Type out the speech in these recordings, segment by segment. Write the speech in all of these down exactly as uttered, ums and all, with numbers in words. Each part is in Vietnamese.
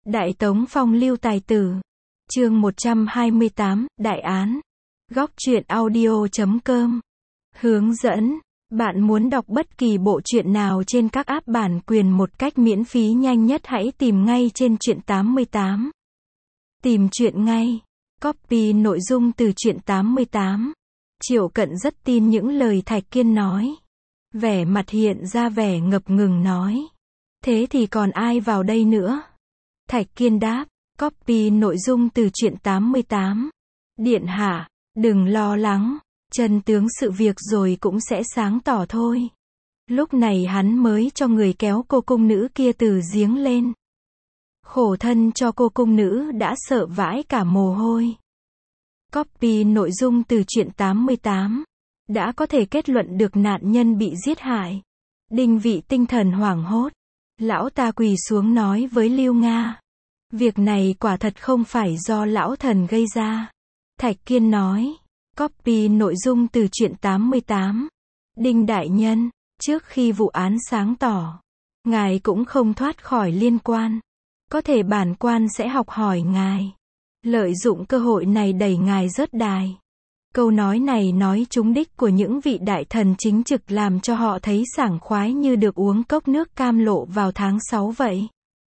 Đại Tống Phong lưu tài tử. Chương một trăm hai mươi tám, Đại án. Góc truyện audio chấm com. Hướng dẫn. Bạn muốn đọc bất kỳ bộ truyện nào trên các app bản quyền một cách miễn phí nhanh nhất hãy tìm ngay trên truyện tám mươi tám. Tìm truyện ngay. Copy nội dung từ truyện tám mươi tám. Triệu Cận rất tin những lời Thạch Kiên nói. Vẻ mặt hiện ra vẻ ngập ngừng nói. Thế thì còn ai vào đây nữa? Thạch Kiên đáp. Copy nội dung từ truyện tám mươi tám. Điện hạ, đừng lo lắng. Chân tướng sự việc rồi cũng sẽ sáng tỏ thôi. Lúc này hắn mới cho người kéo cô cung nữ kia từ giếng lên. Khổ thân cho cô cung nữ đã sợ vãi cả mồ hôi. Copy nội dung từ truyện tám mươi tám. Đã có thể kết luận được nạn nhân bị giết hại. Đinh Vị tinh thần hoảng hốt. Lão ta quỳ xuống nói với Lưu Nga. Việc này quả thật không phải do lão thần gây ra. Thạch Kiên nói. Copy nội dung từ truyện tám mươi tám. Đinh đại nhân, trước khi vụ án sáng tỏ, ngài cũng không thoát khỏi liên quan. Có thể bản quan sẽ học hỏi ngài. Lợi dụng cơ hội này đẩy ngài rớt đài. Câu nói này nói trúng đích của những vị đại thần chính trực làm cho họ thấy sảng khoái như được uống cốc nước cam lộ vào tháng sáu vậy.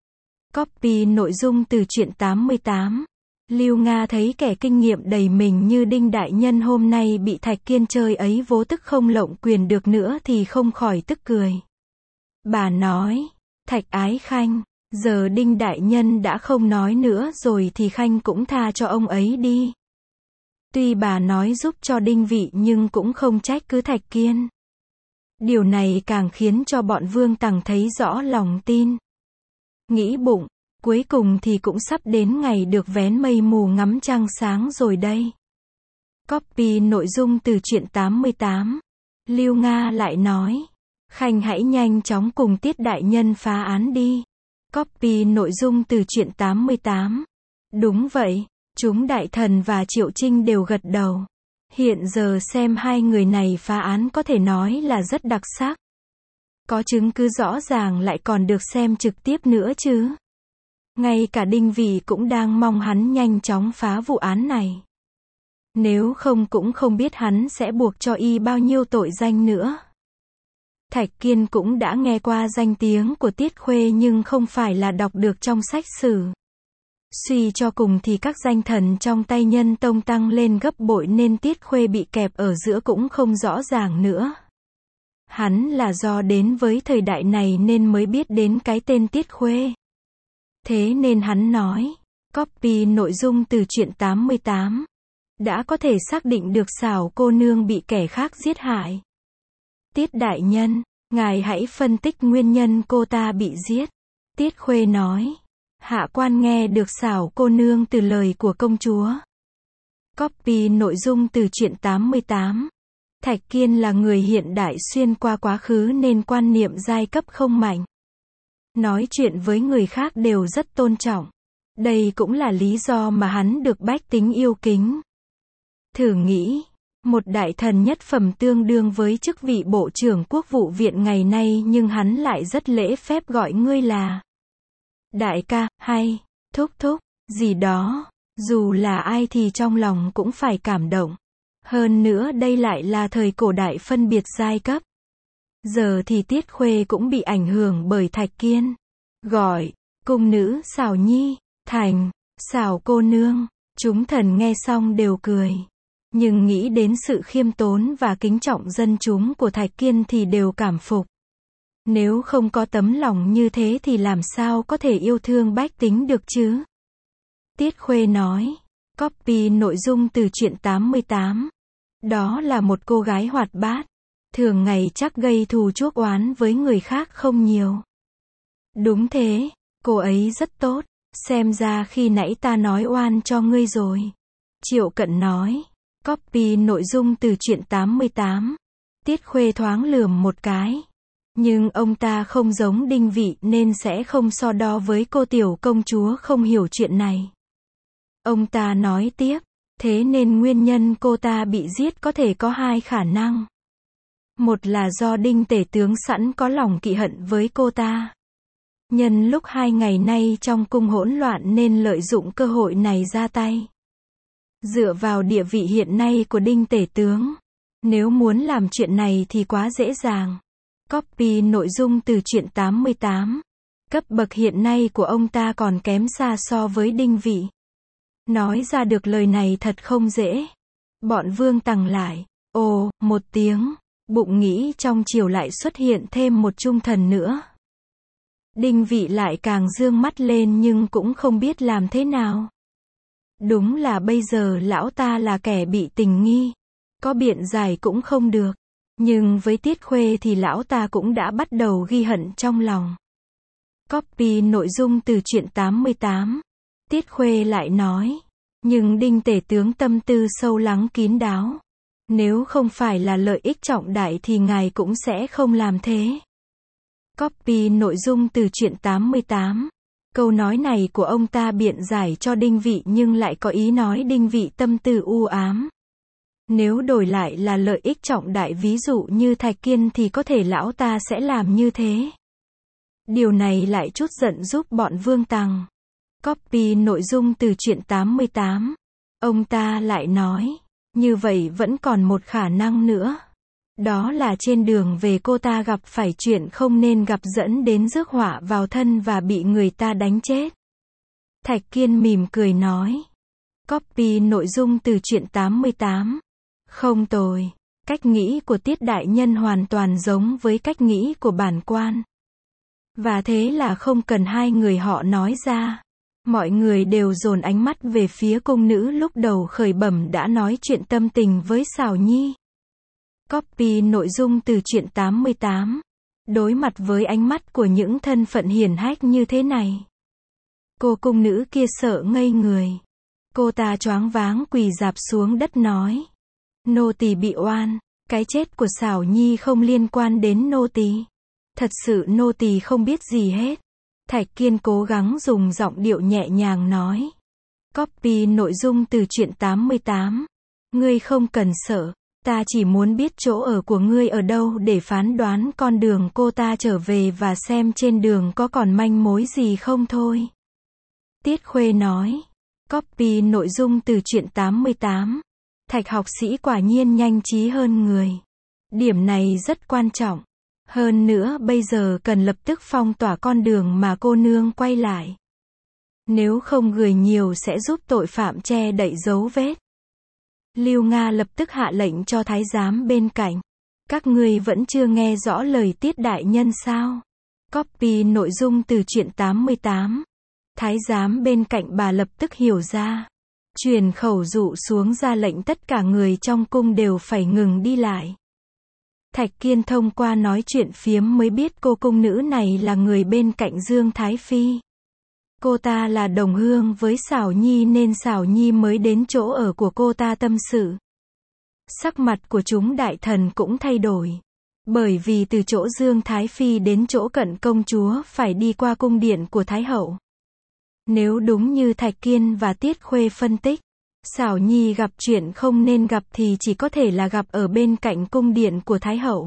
Copy nội dung từ truyện tám mươi tám. Lưu Nga thấy kẻ kinh nghiệm đầy mình như Đinh đại nhân hôm nay bị Thạch Kiên chơi ấy vô tức không lộng quyền được nữa thì không khỏi tức cười. Bà nói, Thạch Ái Khanh, giờ Đinh đại nhân đã không nói nữa rồi thì Khanh cũng tha cho ông ấy đi. Tuy bà nói giúp cho Đinh Vị nhưng cũng không trách cứ Thạch Kiên. Điều này càng khiến cho bọn Vương Tằng thấy rõ lòng tin. Nghĩ bụng, cuối cùng thì cũng sắp đến ngày được vén mây mù ngắm trăng sáng rồi đây. Copy nội dung từ truyện tám mươi tám. Lưu Nga lại nói. Khanh hãy nhanh chóng cùng Tiết đại nhân phá án đi. Copy nội dung từ truyện tám mươi tám. Đúng vậy, chúng đại thần và Triệu Trinh đều gật đầu. Hiện giờ xem hai người này phá án có thể nói là rất đặc sắc. Có chứng cứ rõ ràng lại còn được xem trực tiếp nữa chứ. Ngay cả Đinh Vị cũng đang mong hắn nhanh chóng phá vụ án này. Nếu không cũng không biết hắn sẽ buộc cho y bao nhiêu tội danh nữa. Thạch Kiên cũng đã nghe qua danh tiếng của Tiết Khuê nhưng không phải là đọc được trong sách sử. Suy cho cùng thì các danh thần trong tay Nhân Tông tăng lên gấp bội nên Tiết Khuê bị kẹp ở giữa cũng không rõ ràng nữa. Hắn là do đến với thời đại này nên mới biết đến cái tên Tiết Khuê. Thế nên hắn nói, copy nội dung từ truyện tám mươi tám. Đã có thể xác định được Xảo cô nương bị kẻ khác giết hại. Tiết đại nhân, ngài hãy phân tích nguyên nhân cô ta bị giết. Tiết Khuê nói, hạ quan nghe được Xảo cô nương từ lời của công chúa. Copy nội dung từ truyện tám mươi tám. Thạch Kiên là người hiện đại xuyên qua quá khứ nên quan niệm giai cấp không mạnh. Nói chuyện với người khác đều rất tôn trọng. Đây cũng là lý do mà hắn được bách tính yêu kính. Thử nghĩ, một đại thần nhất phẩm tương đương với chức vị bộ trưởng quốc vụ viện ngày nay nhưng hắn lại rất lễ phép gọi ngươi là đại ca, hay, thúc thúc, gì đó. Dù là ai thì trong lòng cũng phải cảm động. Hơn nữa đây lại là thời cổ đại phân biệt giai cấp. Giờ thì Tiết Khuê cũng bị ảnh hưởng bởi Thạch Kiên. Gọi, cung nữ Xảo nhi, thành, Xảo cô nương. Chúng thần nghe xong đều cười. Nhưng nghĩ đến sự khiêm tốn và kính trọng dân chúng của Thạch Kiên thì đều cảm phục. Nếu không có tấm lòng như thế thì làm sao có thể yêu thương bách tính được chứ? Tiết Khuê nói. Copy nội dung từ truyện tám mươi tám. Đó là một cô gái hoạt bát. Thường ngày chắc gây thù chuốc oán với người khác không nhiều. Đúng thế, cô ấy rất tốt. Xem ra khi nãy ta nói oan cho ngươi rồi. Triệu Cận nói. Copy nội dung từ truyện tám mươi tám. Tiết Khuê thoáng lườm một cái. Nhưng ông ta không giống Đinh Vị nên sẽ không so đo với cô tiểu công chúa không hiểu chuyện này. Ông ta nói tiếp. Thế nên nguyên nhân cô ta bị giết có thể có hai khả năng. Một là do Đinh tể tướng sẵn có lòng kỵ hận với cô ta. Nhân lúc hai ngày nay trong cung hỗn loạn nên lợi dụng cơ hội này ra tay. Dựa vào địa vị hiện nay của Đinh Tể Tướng, nếu muốn làm chuyện này thì quá dễ dàng. Copy nội dung từ truyện tám mươi tám. Cấp bậc hiện nay của ông ta còn kém xa so với Đinh Vị. Nói ra được lời này thật không dễ. Bọn Vương Tằng lại, ồ, một tiếng, bụng nghĩ trong chiều lại xuất hiện thêm một trung thần nữa. Đinh Vị lại càng dương mắt lên nhưng cũng không biết làm thế nào. Đúng là bây giờ lão ta là kẻ bị tình nghi. Có biện giải cũng không được. Nhưng với Tiết Khuê thì lão ta cũng đã bắt đầu ghi hận trong lòng. Copy nội dung từ truyện tám mươi tám. Tiết Khuê lại nói. Nhưng Đinh Tể Tướng tâm tư sâu lắng kín đáo. Nếu không phải là lợi ích trọng đại thì ngài cũng sẽ không làm thế. Copy nội dung từ truyện tám mươi tám. Câu nói này của ông ta biện giải cho Đinh Vị nhưng lại có ý nói Đinh Vị tâm tư u ám. Nếu đổi lại là lợi ích trọng đại ví dụ như Thạch Kiên thì có thể lão ta sẽ làm như thế. Điều này lại chút giận giúp bọn Vương Tằng. Copy nội dung từ truyện tám mươi tám. Ông ta lại nói, như vậy vẫn còn một khả năng nữa. Đó là trên đường về cô ta gặp phải chuyện không nên gặp dẫn đến rước họa vào thân và bị người ta đánh chết. Thạch Kiên mỉm cười nói. Copy nội dung từ truyện tám mươi tám. Không tồi. Cách nghĩ của Tiết đại nhân hoàn toàn giống với cách nghĩ của bản quan. Và thế là không cần hai người họ nói ra. Mọi người đều dồn ánh mắt về phía cung nữ lúc đầu khởi bẩm đã nói chuyện tâm tình với Sào Nhi. Copy nội dung từ truyện tám mươi tám. Đối mặt với ánh mắt của những thân phận hiển hách như thế này, cô cung nữ kia sợ ngây người. Cô ta choáng váng quỳ rạp xuống đất nói. Nô tỳ bị oan. Cái chết của Sào Nhi không liên quan đến nô tỳ. Thật sự nô tỳ không biết gì hết. Thạch Kiên cố gắng dùng giọng điệu nhẹ nhàng nói. Copy nội dung từ truyện tám mươi tám. Ngươi không cần sợ. Ta chỉ muốn biết chỗ ở của ngươi ở đâu để phán đoán con đường cô ta trở về và xem trên đường có còn manh mối gì không thôi. Tiết Khuê nói. Copy nội dung từ truyện tám mươi tám. Thạch học sĩ quả nhiên nhanh trí hơn người. Điểm này rất quan trọng. Hơn nữa bây giờ cần lập tức phong tỏa con đường mà cô nương quay lại. Nếu không gửi nhiều sẽ giúp tội phạm che đậy dấu vết. Lưu Nga lập tức hạ lệnh cho thái giám bên cạnh. Các ngươi vẫn chưa nghe rõ lời Tiết đại nhân sao? Copy nội dung từ truyện tám mươi tám. Thái giám bên cạnh bà lập tức hiểu ra. Truyền khẩu dụ xuống ra lệnh tất cả người trong cung đều phải ngừng đi lại. Thạch Kiên thông qua nói chuyện phiếm mới biết cô cung nữ này là người bên cạnh Dương Thái Phi. Cô ta là đồng hương với Sào Nhi nên Sào Nhi mới đến chỗ ở của cô ta tâm sự. Sắc mặt của chúng đại thần cũng thay đổi. Bởi vì từ chỗ Dương Thái Phi đến chỗ cận công chúa phải đi qua cung điện của Thái Hậu. Nếu đúng như Thạch Kiên và Tiết Khuê phân tích, Sào Nhi gặp chuyện không nên gặp thì chỉ có thể là gặp ở bên cạnh cung điện của Thái Hậu.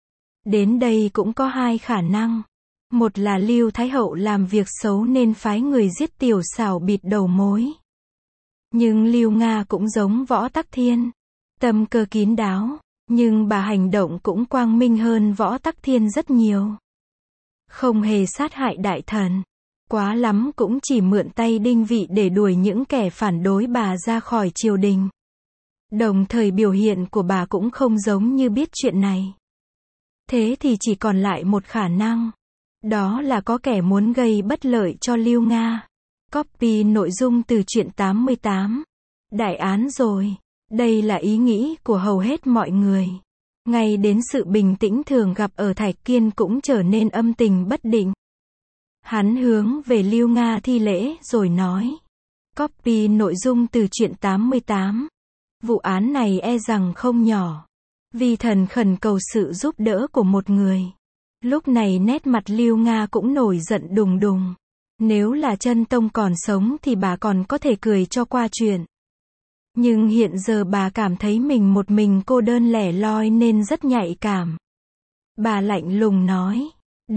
Đến đây cũng có hai khả năng. Một là Lưu Thái Hậu làm việc xấu nên phái người giết Tiểu Sào bịt đầu mối. Nhưng Lưu Nga cũng giống Võ Tắc Thiên. Tâm cơ kín đáo. Nhưng bà hành động cũng quang minh hơn Võ Tắc Thiên rất nhiều. Không hề sát hại đại thần. Quá lắm cũng chỉ mượn tay Đinh Vị để đuổi những kẻ phản đối bà ra khỏi triều đình. Đồng thời biểu hiện của bà cũng không giống như biết chuyện này. Thế thì chỉ còn lại một khả năng. Đó là có kẻ muốn gây bất lợi cho Lưu Nga. Copy nội dung từ truyện tám mươi tám. Đại án rồi. Đây là ý nghĩ của hầu hết mọi người. Ngay đến sự bình tĩnh thường gặp ở Thạch Kiên cũng trở nên âm tình bất định. Hắn hướng về Lưu Nga thi lễ rồi nói. Copy nội dung từ truyện tám mươi tám. Vụ án này e rằng không nhỏ. Vi thần khẩn cầu sự giúp đỡ của một người. Lúc này nét mặt Lưu Nga cũng nổi giận đùng đùng. Nếu là Chân Tông còn sống thì bà còn có thể cười cho qua chuyện. Nhưng hiện giờ bà cảm thấy mình một mình cô đơn lẻ loi nên rất nhạy cảm. Bà lạnh lùng nói. Được,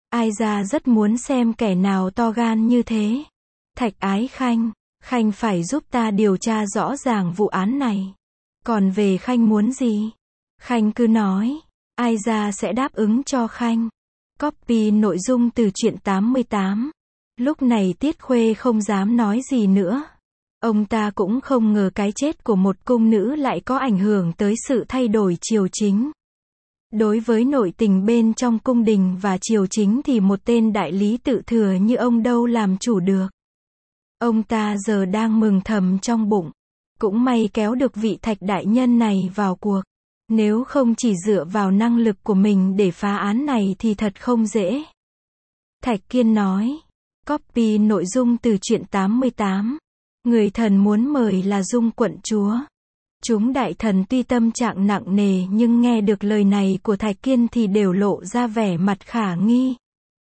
Ai ra rất muốn xem kẻ nào to gan như thế. Thạch Ái Khanh, Khanh phải giúp ta điều tra rõ ràng vụ án này. Còn về Khanh muốn gì? Khanh cứ nói, ai ra sẽ đáp ứng cho Khanh. Copy nội dung từ truyện tám mươi tám. Lúc này Tiết Khuê không dám nói gì nữa. Ông ta cũng không ngờ cái chết của một cung nữ lại có ảnh hưởng tới sự thay đổi triều chính. Đối với nội tình bên trong cung đình và triều chính thì một tên đại lý tự thừa như ông đâu làm chủ được. Ông ta giờ đang mừng thầm trong bụng. Cũng may kéo được vị Thạch đại nhân này vào cuộc. Nếu không chỉ dựa vào năng lực của mình để phá án này thì thật không dễ. Thạch Kiên nói. Copy nội dung từ truyện tám mươi tám. Người thần muốn mời là Dung quận chúa. Chúng đại thần tuy tâm trạng nặng nề nhưng nghe được lời này của Thạch Kiên thì đều lộ ra vẻ mặt khả nghi.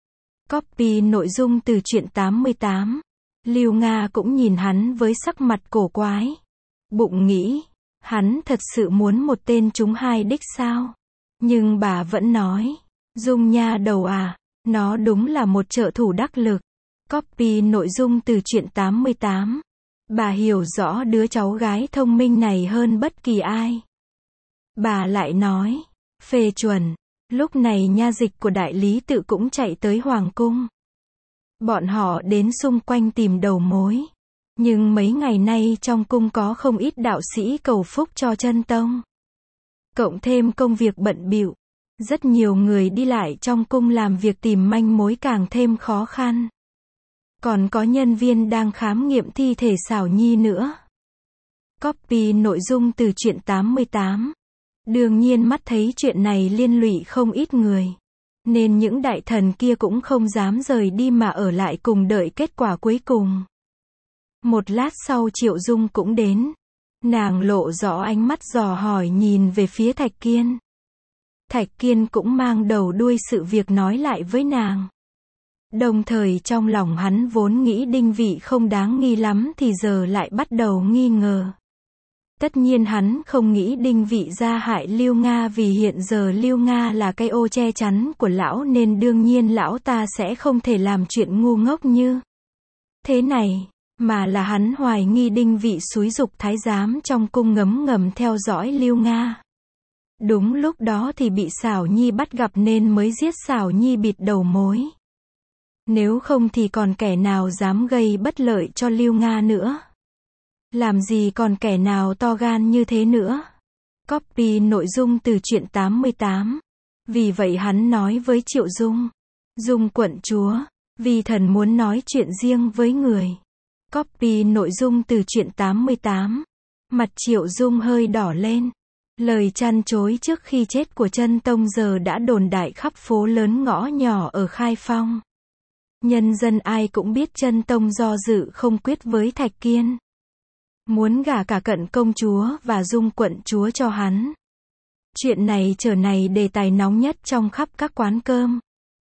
Copy nội dung từ truyện tám mươi tám. Lưu Nga cũng nhìn hắn với sắc mặt cổ quái. Bụng nghĩ, hắn thật sự muốn một tên trúng hai đích sao? Nhưng bà vẫn nói, Dung nha đầu à, nó đúng là một trợ thủ đắc lực. Copy nội dung từ truyện tám mươi tám. Bà hiểu rõ đứa cháu gái thông minh này hơn bất kỳ ai. Bà lại nói, phê chuẩn. Lúc này nha dịch của đại lý tự cũng chạy tới hoàng cung. Bọn họ đến xung quanh tìm đầu mối. Nhưng mấy ngày nay trong cung có không ít đạo sĩ cầu phúc cho chân tông. Cộng thêm công việc bận bịu, rất nhiều người đi lại trong cung làm việc tìm manh mối càng thêm khó khăn. Còn có nhân viên đang khám nghiệm thi thể Xảo Nhi nữa. Copy nội dung từ truyện tám mươi tám. Đương nhiên mắt thấy chuyện này liên lụy không ít người. Nên những đại thần kia cũng không dám rời đi mà ở lại cùng đợi kết quả cuối cùng. Một lát sau Triệu Dung cũng đến. Nàng lộ rõ ánh mắt dò hỏi nhìn về phía Thạch Kiên. Thạch Kiên cũng mang đầu đuôi sự việc nói lại với nàng. Đồng thời trong lòng hắn vốn nghĩ Đinh Vị không đáng nghi lắm thì giờ lại bắt đầu nghi ngờ. Tất nhiên hắn không nghĩ Đinh Vị ra hại Lưu Nga vì hiện giờ Lưu Nga là cái ô che chắn của lão nên đương nhiên lão ta sẽ không thể làm chuyện ngu ngốc như thế này, mà là hắn hoài nghi Đinh Vị xúi giục thái giám trong cung ngấm ngầm theo dõi Lưu Nga. Đúng lúc đó thì bị Xảo Nhi bắt gặp nên mới giết Xảo Nhi bịt đầu mối. Nếu không thì còn kẻ nào dám gây bất lợi cho Lưu Nga nữa. Làm gì còn kẻ nào to gan như thế nữa. Copy nội dung từ truyện tám mươi tám. Vì vậy hắn nói với Triệu Dung. Dung quận chúa, vì thần muốn nói chuyện riêng với người. Copy nội dung từ truyện tám mươi tám. Mặt Triệu Dung hơi đỏ lên. Lời chăn chối trước khi chết của Chân Tông giờ đã đồn đại khắp phố lớn ngõ nhỏ ở Khai Phong. Nhân dân ai cũng biết Chân Tông do dự không quyết với Thạch Kiên. Muốn gả cả Cận công chúa và Dung quận chúa cho hắn. Chuyện này trở này đề tài nóng nhất trong khắp các quán cơm.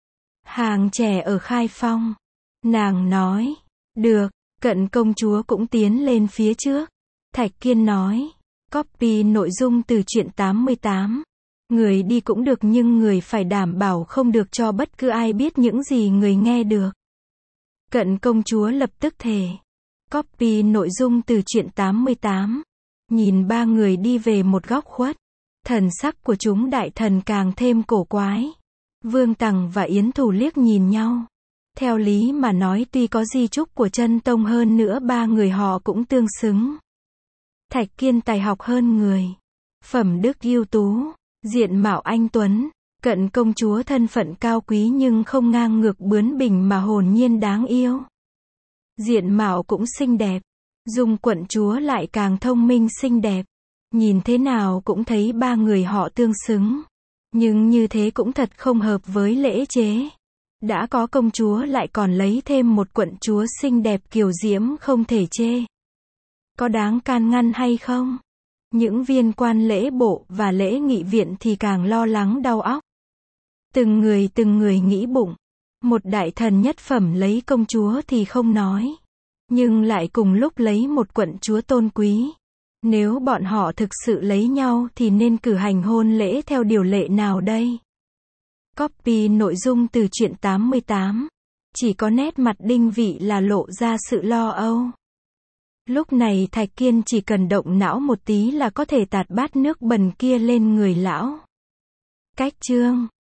Hàng trẻ ở Khai Phong. Nàng nói, được, Cận công chúa cũng tiến lên phía trước. Thạch Kiên nói, copy nội dung từ truyện tám mươi tám. Người đi cũng được nhưng người phải đảm bảo không được cho bất cứ ai biết những gì người nghe được. Cận công chúa lập tức thề. Copy nội dung từ truyện tám mươi tám. Nhìn ba người đi về một góc khuất. Thần sắc của chúng đại thần càng thêm cổ quái. Vương Tằng và Yến Thủ liếc nhìn nhau. Theo lý mà nói tuy có di chúc của Chân Tông hơn nữa ba người họ cũng tương xứng. Thạch Kiên tài học hơn người. Phẩm đức ưu tú. Diện mạo anh tuấn. Cận công chúa thân phận cao quý nhưng không ngang ngược bướng bỉnh mà hồn nhiên đáng yêu. Diện mạo cũng xinh đẹp. Dung quận chúa lại càng thông minh xinh đẹp. Nhìn thế nào cũng thấy ba người họ tương xứng. Nhưng như thế cũng thật không hợp với lễ chế. Đã có công chúa lại còn lấy thêm một quận chúa xinh đẹp kiều diễm không thể chê. Có đáng can ngăn hay không? Những viên quan lễ bộ và lễ nghị viện thì càng lo lắng đau óc. Từng người từng người nghĩ bụng. Một đại thần nhất phẩm lấy công chúa thì không nói. Nhưng lại cùng lúc lấy một quận chúa tôn quý. Nếu bọn họ thực sự lấy nhau thì nên cử hành hôn lễ theo điều lệ nào đây? Copy nội dung từ truyện tám mươi tám. Chỉ có nét mặt Đinh Vị là lộ ra sự lo âu. Lúc này Thạch Kiên chỉ cần động não một tí là có thể tạt bát nước bẩn kia lên người lão. Cách chương